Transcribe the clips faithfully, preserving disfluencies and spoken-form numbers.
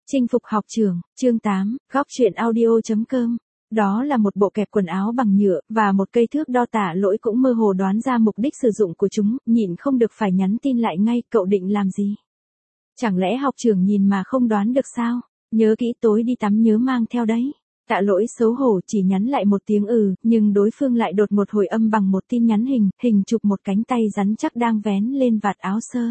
Chinh phục học trường, chương tám, góc truyện audio.com. Đó là một bộ kẹp quần áo bằng nhựa, và một cây thước đo. Tạ Lỗi cũng mơ hồ đoán ra mục đích sử dụng của chúng, nhịn không được phải nhắn tin lại ngay. Cậu định làm gì? Chẳng lẽ học trưởng nhìn mà không đoán được sao? Nhớ kỹ tối đi tắm nhớ mang theo đấy. Tạ Lỗi xấu hổ chỉ nhắn lại một tiếng ừ, nhưng đối phương lại đột một hồi âm bằng một tin nhắn hình, hình chụp một cánh tay rắn chắc đang vén lên vạt áo sơ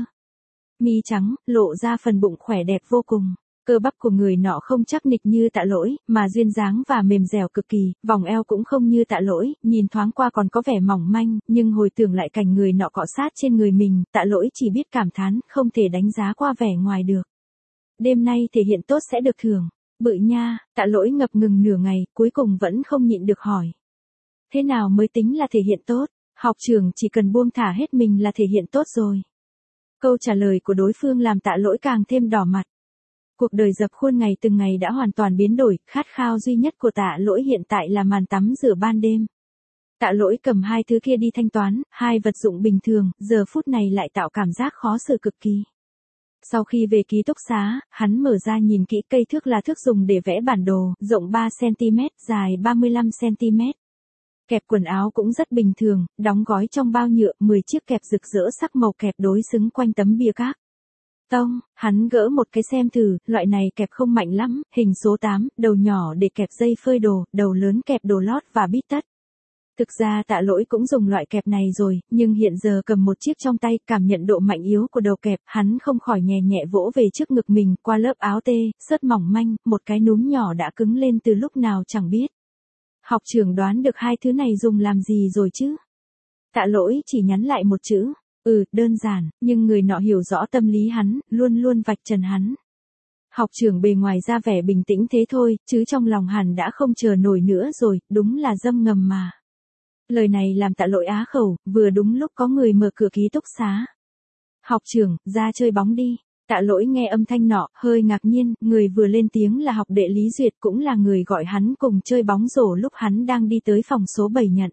mi trắng, lộ ra phần bụng khỏe đẹp vô cùng. Cơ bắp của người nọ không chắc nịch như Tạ Lỗi, mà duyên dáng và mềm dẻo cực kỳ, vòng eo cũng không như Tạ Lỗi, nhìn thoáng qua còn có vẻ mỏng manh, nhưng hồi tưởng lại cảnh người nọ cọ sát trên người mình, Tạ Lỗi chỉ biết cảm thán, không thể đánh giá qua vẻ ngoài được. Đêm nay thể hiện tốt sẽ được thưởng. Bự nha, Tạ Lỗi ngập ngừng nửa ngày, cuối cùng vẫn không nhịn được hỏi. Thế nào mới tính là thể hiện tốt? Học trưởng chỉ cần buông thả hết mình là thể hiện tốt rồi. Câu trả lời của đối phương làm Tạ Lỗi càng thêm đỏ mặt. Cuộc đời dập khuôn ngày từng ngày đã hoàn toàn biến đổi, khát khao duy nhất của Tạ Lỗi hiện tại là màn tắm rửa ban đêm. Tạ Lỗi cầm hai thứ kia đi thanh toán, hai vật dụng bình thường, giờ phút này lại tạo cảm giác khó xử cực kỳ. Sau khi về ký túc xá, hắn mở ra nhìn kỹ. Cây thước là thước dùng để vẽ bản đồ, rộng ba xăng-ti-mét, dài ba mươi lăm xăng-ti-mét. Kẹp quần áo cũng rất bình thường, đóng gói trong bao nhựa, mười chiếc kẹp rực rỡ sắc màu kẹp đối xứng quanh tấm bia các. Tông, hắn gỡ một cái xem thử, loại này kẹp không mạnh lắm, hình số tám, đầu nhỏ để kẹp dây phơi đồ, đầu lớn kẹp đồ lót và bít tất. Thực ra Tạ Lỗi cũng dùng loại kẹp này rồi, nhưng hiện giờ cầm một chiếc trong tay, cảm nhận độ mạnh yếu của đầu kẹp, hắn không khỏi nhẹ nhẹ vỗ về trước ngực mình, qua lớp áo tê, sớt mỏng manh, một cái núm nhỏ đã cứng lên từ lúc nào chẳng biết. Học trưởng đoán được hai thứ này dùng làm gì rồi chứ? Tạ Lỗi chỉ nhắn lại một chữ, ừ, đơn giản, nhưng người nọ hiểu rõ tâm lý hắn, luôn luôn vạch trần hắn. Học trưởng bề ngoài ra vẻ bình tĩnh thế thôi, chứ trong lòng hẳn đã không chờ nổi nữa rồi, đúng là dâm ngầm mà. Lời này làm Tạ Lỗi á khẩu, vừa đúng lúc có người mở cửa ký túc xá. Học trưởng, ra chơi bóng đi. Tạ Lỗi nghe âm thanh nọ, hơi ngạc nhiên, người vừa lên tiếng là học đệ Lý Duyệt, cũng là người gọi hắn cùng chơi bóng rổ lúc hắn đang đi tới phòng số bảy nhận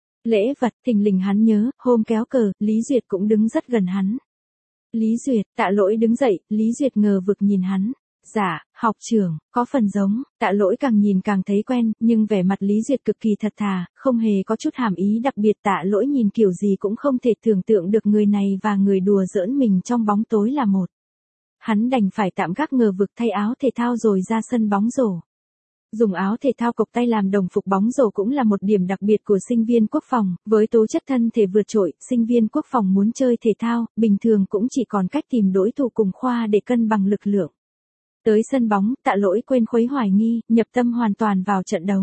lễ vật. Thình lình hắn nhớ, hôm kéo cờ, Lý Duyệt cũng đứng rất gần hắn. Lý Duyệt, Tạ Lỗi đứng dậy, Lý Duyệt ngờ vực nhìn hắn. Dạ, học trưởng, có phần giống. Tạ Lỗi càng nhìn càng thấy quen, nhưng vẻ mặt Lý Duyệt cực kỳ thật thà, không hề có chút hàm ý đặc biệt. Tạ Lỗi nhìn kiểu gì cũng không thể tưởng tượng được người này và người đùa giỡn mình trong bóng tối là một. Hắn đành phải tạm gác ngờ vực, thay áo thể thao rồi ra sân bóng rổ. Dùng áo thể thao cộc tay làm đồng phục bóng rổ cũng là một điểm đặc biệt của sinh viên quốc phòng, với tố chất thân thể vượt trội, sinh viên quốc phòng muốn chơi thể thao, bình thường cũng chỉ còn cách tìm đối thủ cùng khoa để cân bằng lực lượng. Tới sân bóng, Tạ Lỗi quên khuấy hoài nghi, nhập tâm hoàn toàn vào trận đấu.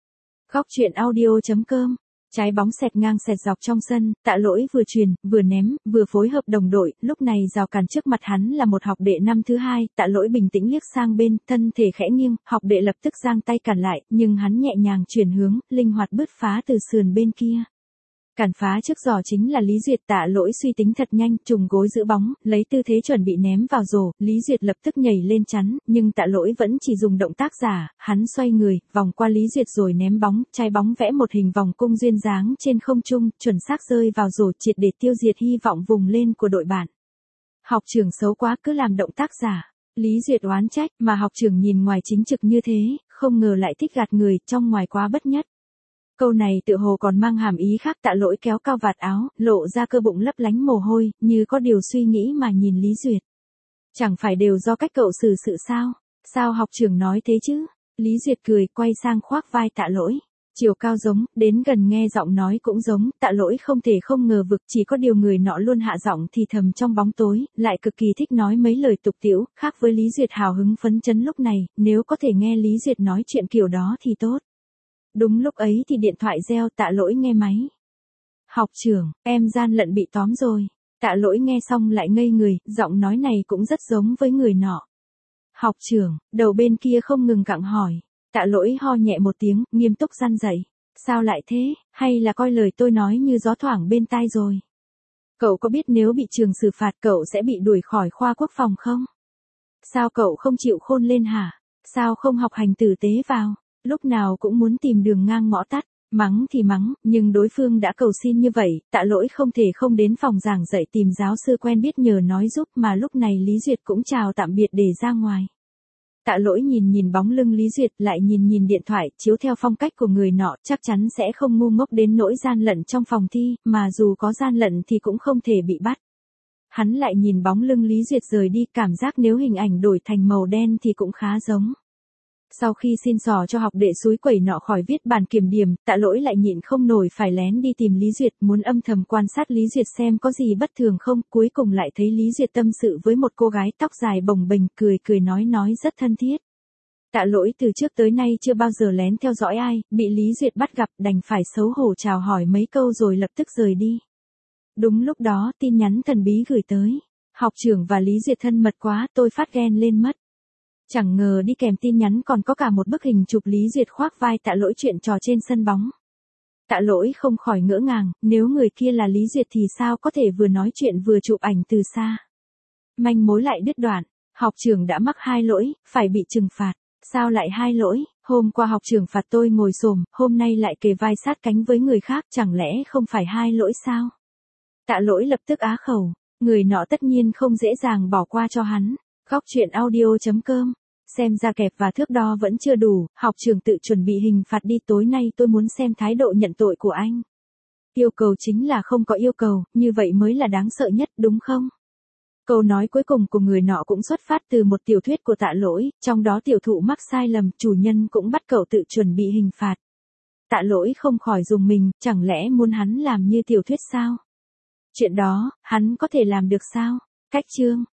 Góc truyện audio.com. Trái bóng xẹt ngang xẹt dọc trong sân, Tạ Lỗi vừa truyền, vừa ném, vừa phối hợp đồng đội, lúc này rào cản trước mặt hắn là một học đệ năm thứ hai. Tạ Lỗi bình tĩnh liếc sang bên, thân thể khẽ nghiêng, học đệ lập tức giang tay cản lại, nhưng hắn nhẹ nhàng chuyển hướng, linh hoạt bứt phá từ sườn bên kia. Cản phá trước giỏ chính là Lý Duyệt. Tạ Lỗi suy tính thật nhanh, trùng gối giữ bóng, lấy tư thế chuẩn bị ném vào rổ, Lý Duyệt lập tức nhảy lên chắn, nhưng Tạ Lỗi vẫn chỉ dùng động tác giả, hắn xoay người, vòng qua Lý Duyệt rồi ném bóng, trái bóng vẽ một hình vòng cung duyên dáng trên không trung, chuẩn xác rơi vào rổ, triệt để tiêu diệt hy vọng vùng lên của đội bạn. Học trưởng xấu quá, cứ làm động tác giả. Lý Duyệt oán trách, mà học trưởng nhìn ngoài chính trực như thế, không ngờ lại thích gạt người, trong ngoài quá bất nhất. Câu này tựa hồ còn mang hàm ý khác. Tạ Lỗi kéo cao vạt áo, lộ ra cơ bụng lấp lánh mồ hôi, như có điều suy nghĩ mà nhìn Lý Duyệt. Chẳng phải đều do cách cậu xử sự sao? Sao học trưởng nói thế chứ? Lý Duyệt cười, quay sang khoác vai Tạ Lỗi. Chiều cao giống, đến gần nghe giọng nói cũng giống. Tạ Lỗi không thể không ngờ vực, chỉ có điều người nọ luôn hạ giọng thì thầm trong bóng tối, lại cực kỳ thích nói mấy lời tục tĩu, khác với Lý Duyệt hào hứng phấn chấn lúc này, nếu có thể nghe Lý Duyệt nói chuyện kiểu đó thì tốt. Đúng lúc ấy thì điện thoại reo. Tạ Lỗi nghe máy. Học trưởng, em gian lận bị tóm rồi. Tạ Lỗi nghe xong lại ngây người, giọng nói này cũng rất giống với người nọ. Học trưởng, đầu bên kia không ngừng gặng hỏi. Tạ Lỗi ho nhẹ một tiếng, nghiêm túc răn dạy. Sao lại thế, hay là coi lời tôi nói như gió thoảng bên tai rồi? Cậu có biết nếu bị trường xử phạt cậu sẽ bị đuổi khỏi khoa quốc phòng không? Sao cậu không chịu khôn lên hả? Sao không học hành tử tế vào? Lúc nào cũng muốn tìm đường ngang ngõ tắt, mắng thì mắng, nhưng đối phương đã cầu xin như vậy, Tạ Lỗi không thể không đến phòng giảng dạy tìm giáo sư quen biết nhờ nói giúp, mà lúc này Lý Duyệt cũng chào tạm biệt để ra ngoài. Tạ Lỗi nhìn nhìn bóng lưng Lý Duyệt, lại nhìn nhìn điện thoại, chiếu theo phong cách của người nọ, chắc chắn sẽ không ngu ngốc đến nỗi gian lận trong phòng thi, mà dù có gian lận thì cũng không thể bị bắt. Hắn lại nhìn bóng lưng Lý Duyệt rời đi, cảm giác nếu hình ảnh đổi thành màu đen thì cũng khá giống. Sau khi xin xỏ cho học đệ suối quẩy nọ khỏi viết bản kiểm điểm, Tạ Lỗi lại nhịn không nổi phải lén đi tìm Lý Duyệt, muốn âm thầm quan sát Lý Duyệt xem có gì bất thường không, cuối cùng lại thấy Lý Duyệt tâm sự với một cô gái tóc dài bồng bềnh, cười cười nói nói rất thân thiết. Tạ Lỗi từ trước tới nay chưa bao giờ lén theo dõi ai, bị Lý Duyệt bắt gặp đành phải xấu hổ chào hỏi mấy câu rồi lập tức rời đi. Đúng lúc đó, tin nhắn thần bí gửi tới. Học trưởng và Lý Duyệt thân mật quá, tôi phát ghen lên mất. Chẳng ngờ đi kèm tin nhắn còn có cả một bức hình chụp Lý Duyệt khoác vai Tạ Lỗi chuyện trò trên sân bóng. Tạ Lỗi không khỏi ngỡ ngàng, nếu người kia là Lý Duyệt thì sao có thể vừa nói chuyện vừa chụp ảnh từ xa. Manh mối lại đứt đoạn, học trưởng đã mắc hai lỗi, phải bị trừng phạt. Sao lại hai lỗi, hôm qua học trưởng phạt tôi ngồi xổm, hôm nay lại kề vai sát cánh với người khác, chẳng lẽ không phải hai lỗi sao? Tạ Lỗi lập tức á khẩu, người nọ tất nhiên không dễ dàng bỏ qua cho hắn. Góc truyện audio chấm com, xem ra kẹp và thước đo vẫn chưa đủ, học trưởng tự chuẩn bị hình phạt đi, tối nay tôi muốn xem thái độ nhận tội của anh. Yêu cầu chính là không có yêu cầu, như vậy mới là đáng sợ nhất, đúng không? Câu nói cuối cùng của người nọ cũng xuất phát từ một tiểu thuyết của Tạ Lỗi, trong đó tiểu thụ mắc sai lầm, chủ nhân cũng bắt cậu tự chuẩn bị hình phạt. Tạ Lỗi không khỏi rùng mình, chẳng lẽ muốn hắn làm như tiểu thuyết sao? Chuyện đó, hắn có thể làm được sao? Cách chương